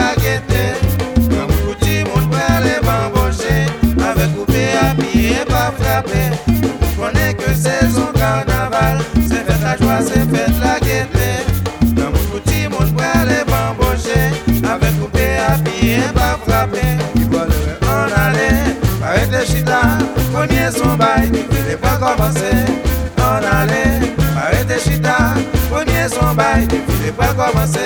la gaieté. Comme petit monde prend les bambochés, avec coupé à pied et pas frappé. Connais que saison carnaval, c'est fête la joie, c'est fête la gaieté. Comme petit monde prend les bambochés, avec coupé à pied et pas frappé. On allait, arrête les chita, cogner son bail, il n'est pas commencé. On allait, arrête les chita, cogner son bail, il n'est pas commencé.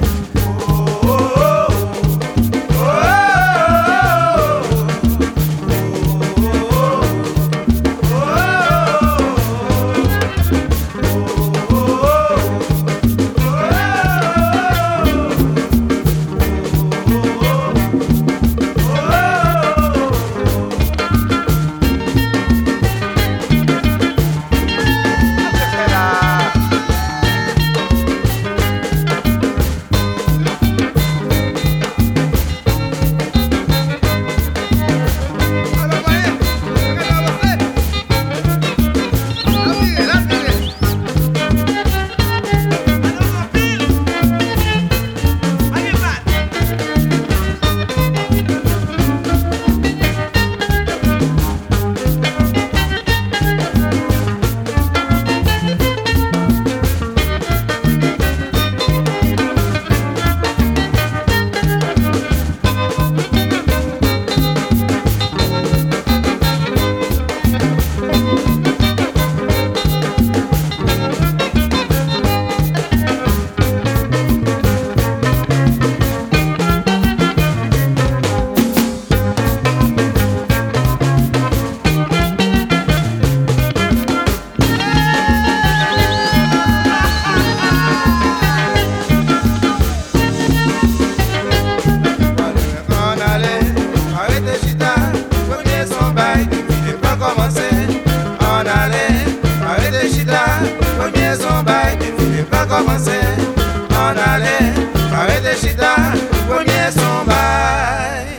On allait, arrête chita, premier son bail.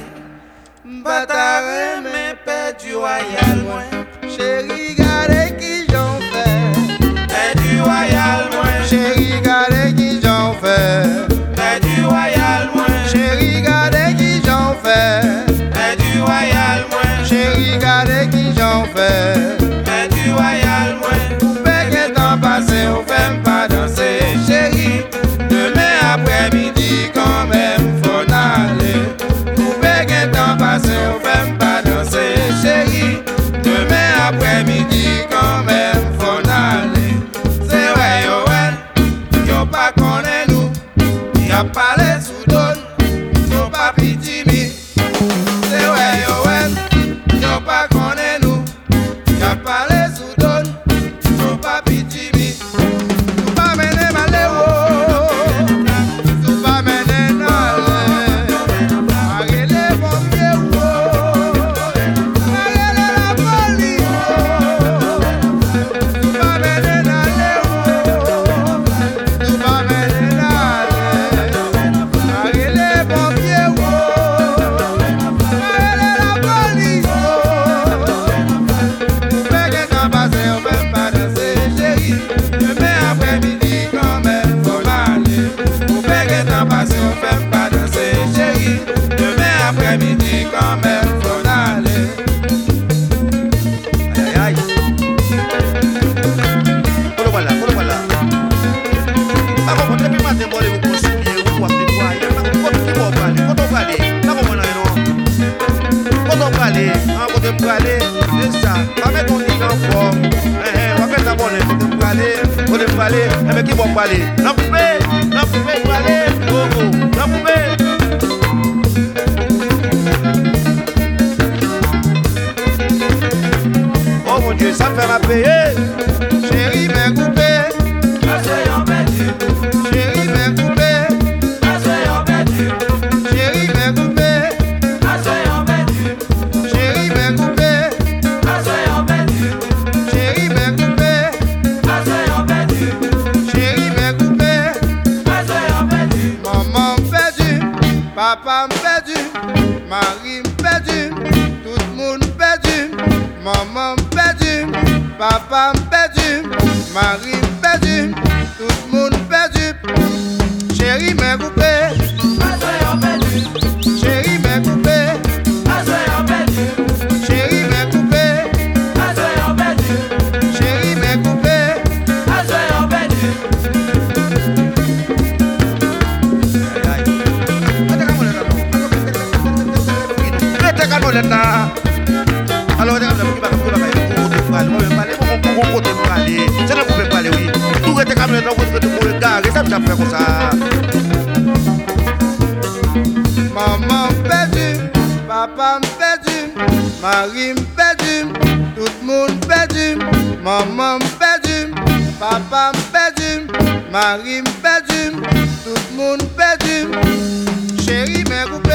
Batare mais perdu royal moins. Chérie, gardez qui j'en fais. Perdu royal moins. Chérie, gardez qui j'en fais. Perdu royal moins. Chérie, gardez qui j'en fais. Perdu royal moins. Chérie, gardez qui j'en fais. Perdu royal moins. Coupé que temps passé, on fait pas danser. Chérie, demain après-midi, quand même, faut aller. Coupé que temps passé, on fait pas danser. Chérie, demain après-midi, quand même, faut aller. C'est vrai, yo pas connaît nous. Y'a pas les sous-donnes, yo pas pitimi. C'est vrai, yo pas connaît nous. Y'a pas les sous-donnes, yo pas pitimi. Tu pas mener maléo, tu pas mener nale. Arrêtez mon pied, arrêtez la police. Tu pas mener nale, tu pas mener nale. Arrêtez mon pied, arrêtez la police. Coupé que temps passé, on peut pas danser, chérie. Demain après-midi, quand même, faut aller. Coupé que temps passé, on peut pas danser, chérie. Demain après-midi, quand même, faut aller. Aïe, aïe. Follow voilà. Pas comme depuis matin, bon, vous conseillez, vous avez des voix, il y a pas de qui vont parler. Quand on parle, là, comment on a quand on parle, quand on parle, c'est ça. Pas mettre ton nez en forme. On va mettre la bonne, on va parler, mais qui vont parler? Non, pouvez parler, non, pouvez. Oh mon Dieu, ça me fait ma payer. Chérie, mais coupé. Soyons perdus, Chérie, mais coupé. soyons perdus, Chérie, mais coupé. soyons perdus, Chérie, mais coupé. soyons perdus, Chérie, mais coupé. soyons perdus, Chérie, mais coupé. soyons perdus. Maman perdu, papa perdu, Marie perdu, tout le monde perdu. Maman perdu, papa perdu, Marie perdu, tout le monde perdu. Chérie, mais coupé. Soyons perdus, Paulette là. Alors, on est comme ça, on c'est là qu'on peut parler, oui. Tout était comme ça, on peut regarder, ça me fait comme ça. Maman perdu, papa perdu, Marie perdu, tout le monde perdu. Maman perdu, papa perdu, Marie perdu, tout le monde perdu. Chérie, mais